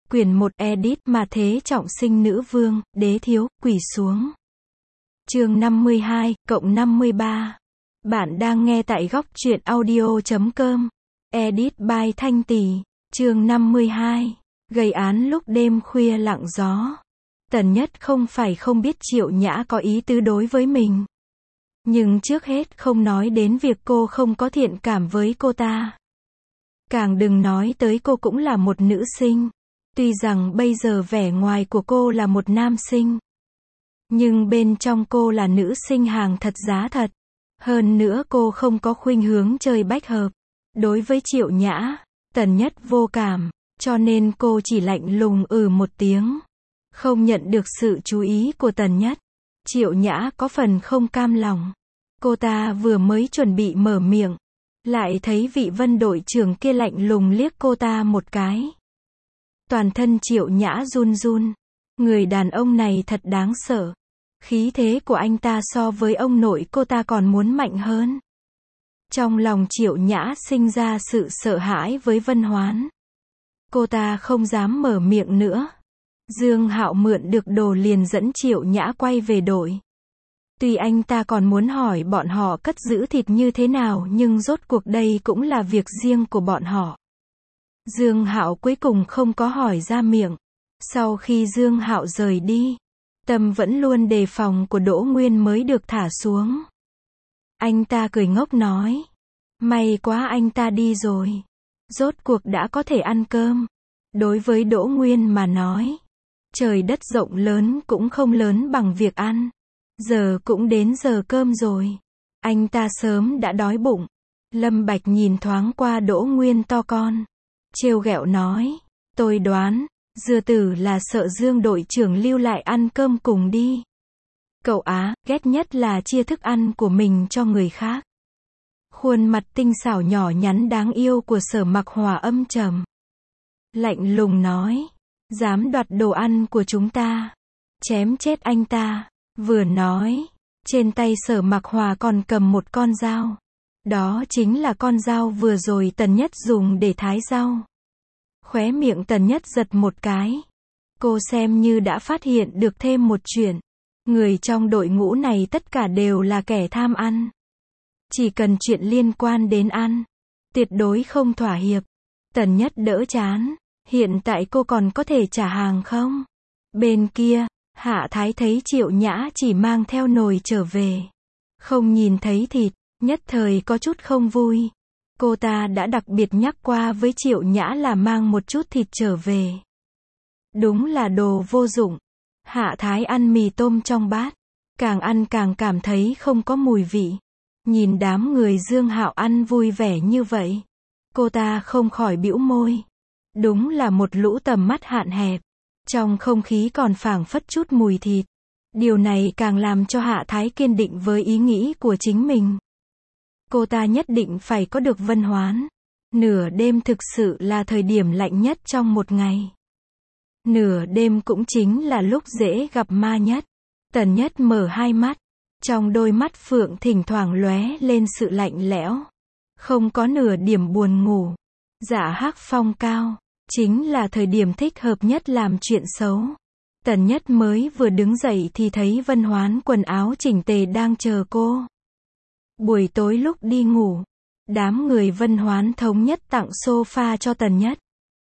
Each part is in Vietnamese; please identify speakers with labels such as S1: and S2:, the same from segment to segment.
S1: Quyển 1 edit mà thế trọng sinh nữ vương, đế thiếu, quỳ xuống. Chương 52, cộng 53. Bạn đang nghe tại góc truyện audio.com. Edit by Thanh Tỳ. Chương 52. Gây án lúc đêm khuya lặng gió. Tần Nhất không phải không biết Triệu Nhã có ý tứ đối với mình. Nhưng trước hết không nói đến việc cô không có thiện cảm với cô ta. Càng đừng nói tới cô cũng là một nữ sinh. Tuy rằng bây giờ vẻ ngoài của cô là một nam sinh, nhưng bên trong cô là nữ sinh hàng thật giá thật. Hơn nữa cô không có khuynh hướng chơi bách hợp. Đối với Triệu Nhã, Tần Nhất vô cảm, cho nên cô chỉ lạnh lùng một tiếng. Không nhận được sự chú ý của Tần Nhất. Triệu Nhã có phần không cam lòng. Cô ta vừa mới chuẩn bị mở miệng, lại thấy vị Vân đội trưởng kia lạnh lùng liếc cô ta một cái. Toàn thân Triệu Nhã run run. Người đàn ông này thật đáng sợ. Khí thế của anh ta so với ông nội cô ta còn muốn mạnh hơn. Trong lòng Triệu Nhã sinh ra sự sợ hãi với Vân Hoán. Cô ta không dám mở miệng nữa. Dương Hạo mượn được đồ liền dẫn Triệu Nhã quay về đội. Tuy anh ta còn muốn hỏi bọn họ cất giữ thịt như thế nào, nhưng rốt cuộc đây cũng là việc riêng của bọn họ. Dương Hạo cuối cùng không có hỏi ra miệng. Sau khi Dương Hạo rời đi, tâm vẫn luôn đề phòng của Đỗ Nguyên mới được thả xuống. Anh ta cười ngốc nói, may quá anh ta đi rồi. Rốt cuộc đã có thể ăn cơm. Đối với Đỗ Nguyên mà nói, trời đất rộng lớn cũng không lớn bằng việc ăn. Giờ cũng đến giờ cơm rồi. Anh ta sớm đã đói bụng. Lâm Bạch nhìn thoáng qua Đỗ Nguyên to con, trêu ghẹo nói, tôi đoán, Dưa Tử là sợ Dương đội trưởng lưu lại ăn cơm cùng đi. Cậu Á, ghét nhất là chia thức ăn của mình cho người khác. Khuôn mặt tinh xảo nhỏ nhắn đáng yêu của Sở Mặc Hòa âm trầm. Lạnh lùng nói, dám đoạt đồ ăn của chúng ta. Chém chết anh ta. Vừa nói, trên tay Sở Mặc Hòa còn cầm một con dao. Đó chính là con dao vừa rồi Tần Nhất dùng để thái rau. Khóe miệng Tần Nhất giật một cái. Cô xem như đã phát hiện được thêm một chuyện. Người trong đội ngũ này tất cả đều là kẻ tham ăn. Chỉ cần chuyện liên quan đến ăn, tuyệt đối không thỏa hiệp. Tần Nhất đỡ chán. Hiện tại cô còn có thể trả hàng không? Bên kia, Hạ Thái thấy Triệu Nhã chỉ mang theo nồi trở về. Không nhìn thấy thịt, nhất thời có chút không vui. Cô ta đã đặc biệt nhắc qua với Triệu Nhã là mang một chút thịt trở về. Đúng là đồ vô dụng. Hạ Thái ăn mì tôm trong bát. Càng ăn càng cảm thấy không có mùi vị. Nhìn đám người Dương Hạo ăn vui vẻ như vậy, cô ta không khỏi bĩu môi. Đúng là một lũ tầm mắt hạn hẹp. Trong không khí còn phảng phất chút mùi thịt. Điều này càng làm cho Hạ Thái kiên định với ý nghĩ của chính mình. Cô ta nhất định phải có được Vân Hoán. Nửa đêm thực sự là thời điểm lạnh nhất trong một ngày. Nửa đêm cũng chính là lúc dễ gặp ma nhất. Tần Nhất mở hai mắt. Trong đôi mắt phượng thỉnh thoảng lóe lên sự lạnh lẽo. Không có nửa điểm buồn ngủ. Dạ hắc phong cao. Chính là thời điểm thích hợp nhất làm chuyện xấu. Tần Nhất mới vừa đứng dậy thì thấy Vân Hoán quần áo chỉnh tề đang chờ cô. Buổi tối lúc đi ngủ, đám người Vân Hoán thống nhất tặng sofa cho Tần Nhất.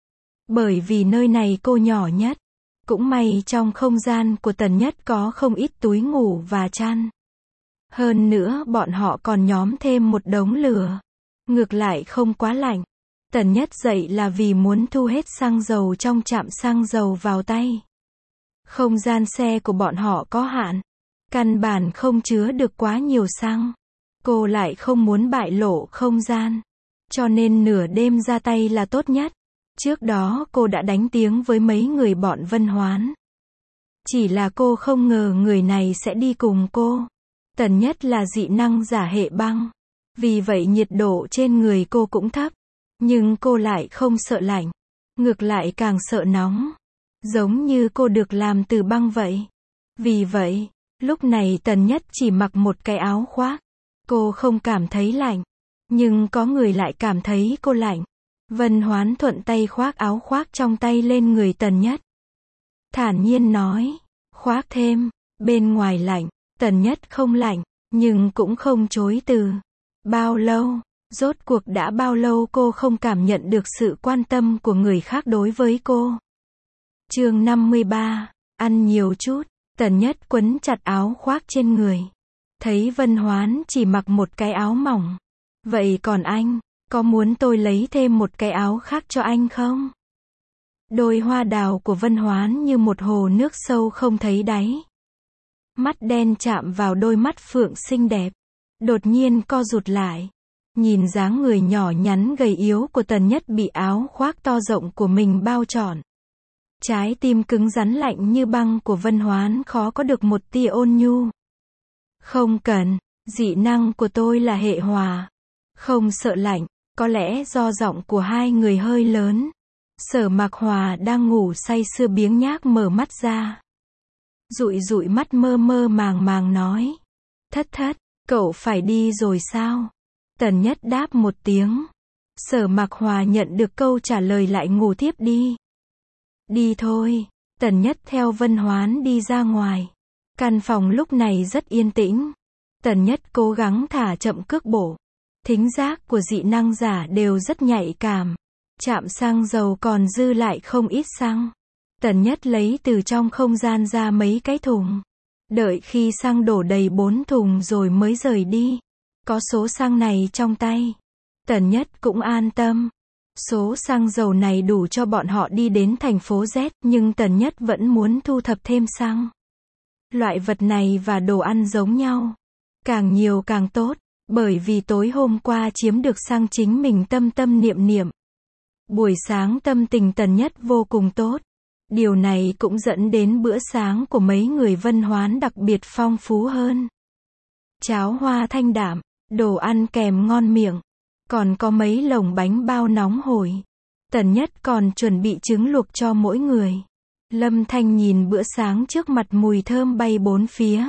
S1: Bởi vì nơi này cô nhỏ nhất. Cũng may trong không gian của Tần Nhất có không ít túi ngủ và chăn. Hơn nữa bọn họ còn nhóm thêm một đống lửa. Ngược lại không quá lạnh. Tần Nhất dậy là vì muốn thu hết xăng dầu trong trạm xăng dầu vào tay. Không gian xe của bọn họ có hạn. Căn bản không chứa được quá nhiều xăng. Cô lại không muốn bại lộ không gian. Cho nên nửa đêm ra tay là tốt nhất. Trước đó cô đã đánh tiếng với mấy người bọn Vân Hoán. Chỉ là cô không ngờ người này sẽ đi cùng cô. Tần Nhất là dị năng giả hệ băng. Vì vậy nhiệt độ trên người cô cũng thấp. Nhưng cô lại không sợ lạnh. Ngược lại càng sợ nóng. Giống như cô được làm từ băng vậy. Vì vậy, lúc này Tần Nhất chỉ mặc một cái áo khoác. Cô không cảm thấy lạnh. Nhưng có người lại cảm thấy cô lạnh. Vân Hoán thuận tay khoác áo khoác trong tay lên người Tần Nhất. Thản nhiên nói, khoác thêm, bên ngoài lạnh. Tần Nhất không lạnh, nhưng cũng không chối từ. Bao lâu, rốt cuộc đã bao lâu cô không cảm nhận được sự quan tâm của người khác đối với cô? Chương 53, ăn nhiều chút. Tần Nhất quấn chặt áo khoác trên người. Thấy Vân Hoán chỉ mặc một cái áo mỏng. Vậy còn anh, có muốn tôi lấy thêm một cái áo khác cho anh không? Đôi hoa đào của Vân Hoán như một hồ nước sâu không thấy đáy. Mắt đen chạm vào đôi mắt phượng xinh đẹp. Đột nhiên co rụt lại. Nhìn dáng người nhỏ nhắn gầy yếu của Tần Nhất bị áo khoác to rộng của mình bao trọn. Trái tim cứng rắn lạnh như băng của Vân Hoán khó có được một tia ôn nhu. Không cần, dị năng của tôi là hệ hòa. Không sợ lạnh, có lẽ do giọng của hai người hơi lớn. Sở Mạc Hòa đang ngủ say sưa biếng nhác mở mắt ra. Dụi dụi mắt mơ mơ màng màng nói. Thất thất, cậu phải đi rồi sao? Tần Nhất đáp một tiếng. Sở Mạc Hòa nhận được câu trả lời lại ngủ tiếp đi. Đi thôi. Tần Nhất theo Vân Hoán đi ra ngoài. Căn phòng lúc này rất yên tĩnh. Tần Nhất cố gắng thả chậm cước bộ. Thính giác của dị năng giả đều rất nhạy cảm. Chạm xăng dầu còn dư lại không ít xăng. Tần Nhất lấy từ trong không gian ra mấy cái thùng. Đợi khi xăng đổ đầy 4 thùng rồi mới rời đi. Có số xăng này trong tay. Tần Nhất cũng an tâm. Số xăng dầu này đủ cho bọn họ đi đến thành phố Z, nhưng Tần Nhất vẫn muốn thu thập thêm xăng. Loại vật này và đồ ăn giống nhau. Càng nhiều càng tốt, bởi vì tối hôm qua chiếm được xăng chính mình tâm tâm niệm niệm. Buổi sáng tâm tình Tần Nhất vô cùng tốt. Điều này cũng dẫn đến bữa sáng của mấy người Vân Hoán đặc biệt phong phú hơn. Cháo hoa thanh đạm, đồ ăn kèm ngon miệng. Còn có mấy lồng bánh bao nóng hổi. Tần Nhất còn chuẩn bị trứng luộc cho mỗi người. Lâm Thanh nhìn bữa sáng trước mặt mùi thơm bay bốn phía.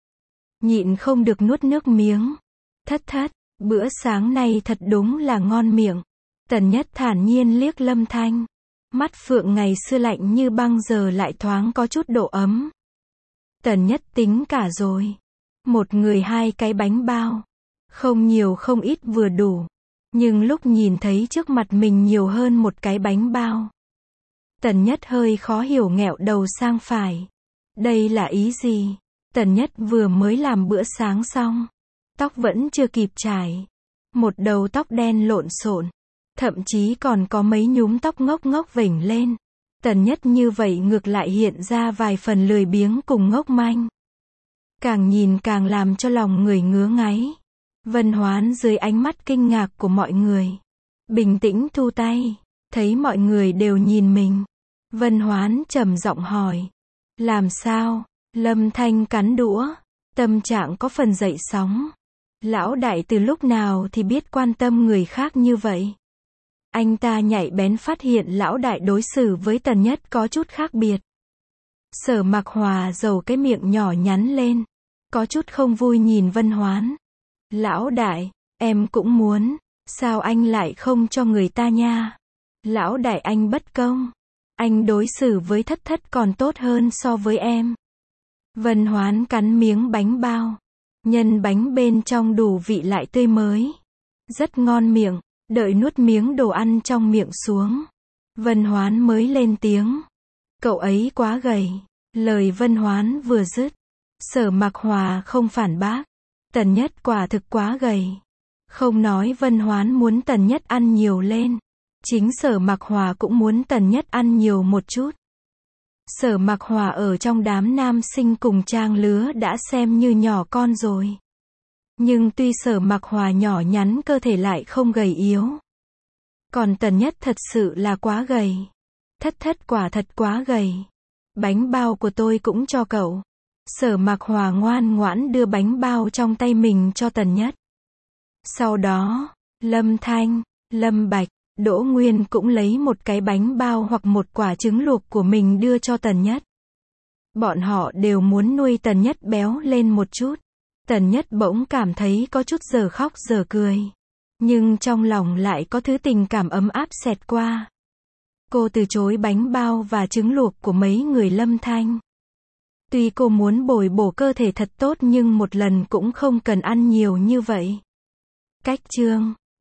S1: Nhịn không được nuốt nước miếng. Thất thất, bữa sáng này thật đúng là ngon miệng. Tần Nhất thản nhiên liếc Lâm Thanh. Mắt phượng ngày xưa lạnh như băng giờ lại thoáng có chút độ ấm. Tần Nhất tính cả rồi. Một người 2 cái bánh bao. Không nhiều không ít vừa đủ. Nhưng lúc nhìn thấy trước mặt mình nhiều hơn một cái bánh bao. Tần Nhất hơi khó hiểu nghẹo đầu sang phải. Đây là ý gì? Tần Nhất vừa mới làm bữa sáng xong. Tóc vẫn chưa kịp chải. Một đầu tóc đen lộn xộn. Thậm chí còn có mấy nhúm tóc ngốc ngốc vểnh lên. Tần Nhất như vậy ngược lại hiện ra vài phần lười biếng cùng ngốc manh. Càng nhìn càng làm cho lòng người ngứa ngáy. Vân Hoán dưới ánh mắt kinh ngạc của mọi người. Bình tĩnh thu tay. Thấy mọi người đều nhìn mình. Vân Hoán trầm giọng hỏi. Làm sao? Lâm Thanh cắn đũa. Tâm trạng có phần dậy sóng. Lão đại từ lúc nào thì biết quan tâm người khác như vậy? Anh ta nhạy bén phát hiện lão đại đối xử với Tần Nhất có chút khác biệt. Sở Mạc Hòa giầu cái miệng nhỏ nhắn lên. Có chút không vui nhìn Vân Hoán. Lão đại, em cũng muốn. Sao anh lại không cho người ta nha? Lão đại anh bất công. Anh đối xử với thất thất còn tốt hơn so với em. Vân Hoán cắn miếng bánh bao. Nhân bánh bên trong đủ vị lại tươi mới. Rất ngon miệng. Đợi nuốt miếng đồ ăn trong miệng xuống. Vân Hoán mới lên tiếng. Cậu ấy quá gầy. Lời Vân Hoán vừa dứt. Sở Mạc Hòa không phản bác. Tần Nhất quả thực quá gầy. Không nói Vân Hoán muốn Tần Nhất ăn nhiều lên. Chính Sở Mạc Hòa cũng muốn Tần Nhất ăn nhiều một chút. Sở Mạc Hòa ở trong đám nam sinh cùng trang lứa đã xem như nhỏ con rồi. Nhưng tuy Sở Mạc Hòa nhỏ nhắn cơ thể lại không gầy yếu. Còn Tần Nhất thật sự là quá gầy. Thất thất quả thật quá gầy. Bánh bao của tôi cũng cho cậu. Sở Mạc Hòa ngoan ngoãn đưa bánh bao trong tay mình cho Tần Nhất. Sau đó, Lâm Thanh, Lâm Bạch, Đỗ Nguyên cũng lấy một cái bánh bao hoặc một quả trứng luộc của mình đưa cho Tần Nhất. Bọn họ đều muốn nuôi Tần Nhất béo lên một chút. Tần Nhất bỗng cảm thấy có chút giờ khóc giờ cười. Nhưng trong lòng lại có thứ tình cảm ấm áp xẹt qua. Cô từ chối bánh bao và trứng luộc của mấy người Lâm Thanh. Tuy cô muốn bồi bổ cơ thể thật tốt nhưng một lần cũng không cần ăn nhiều như vậy. Cách chương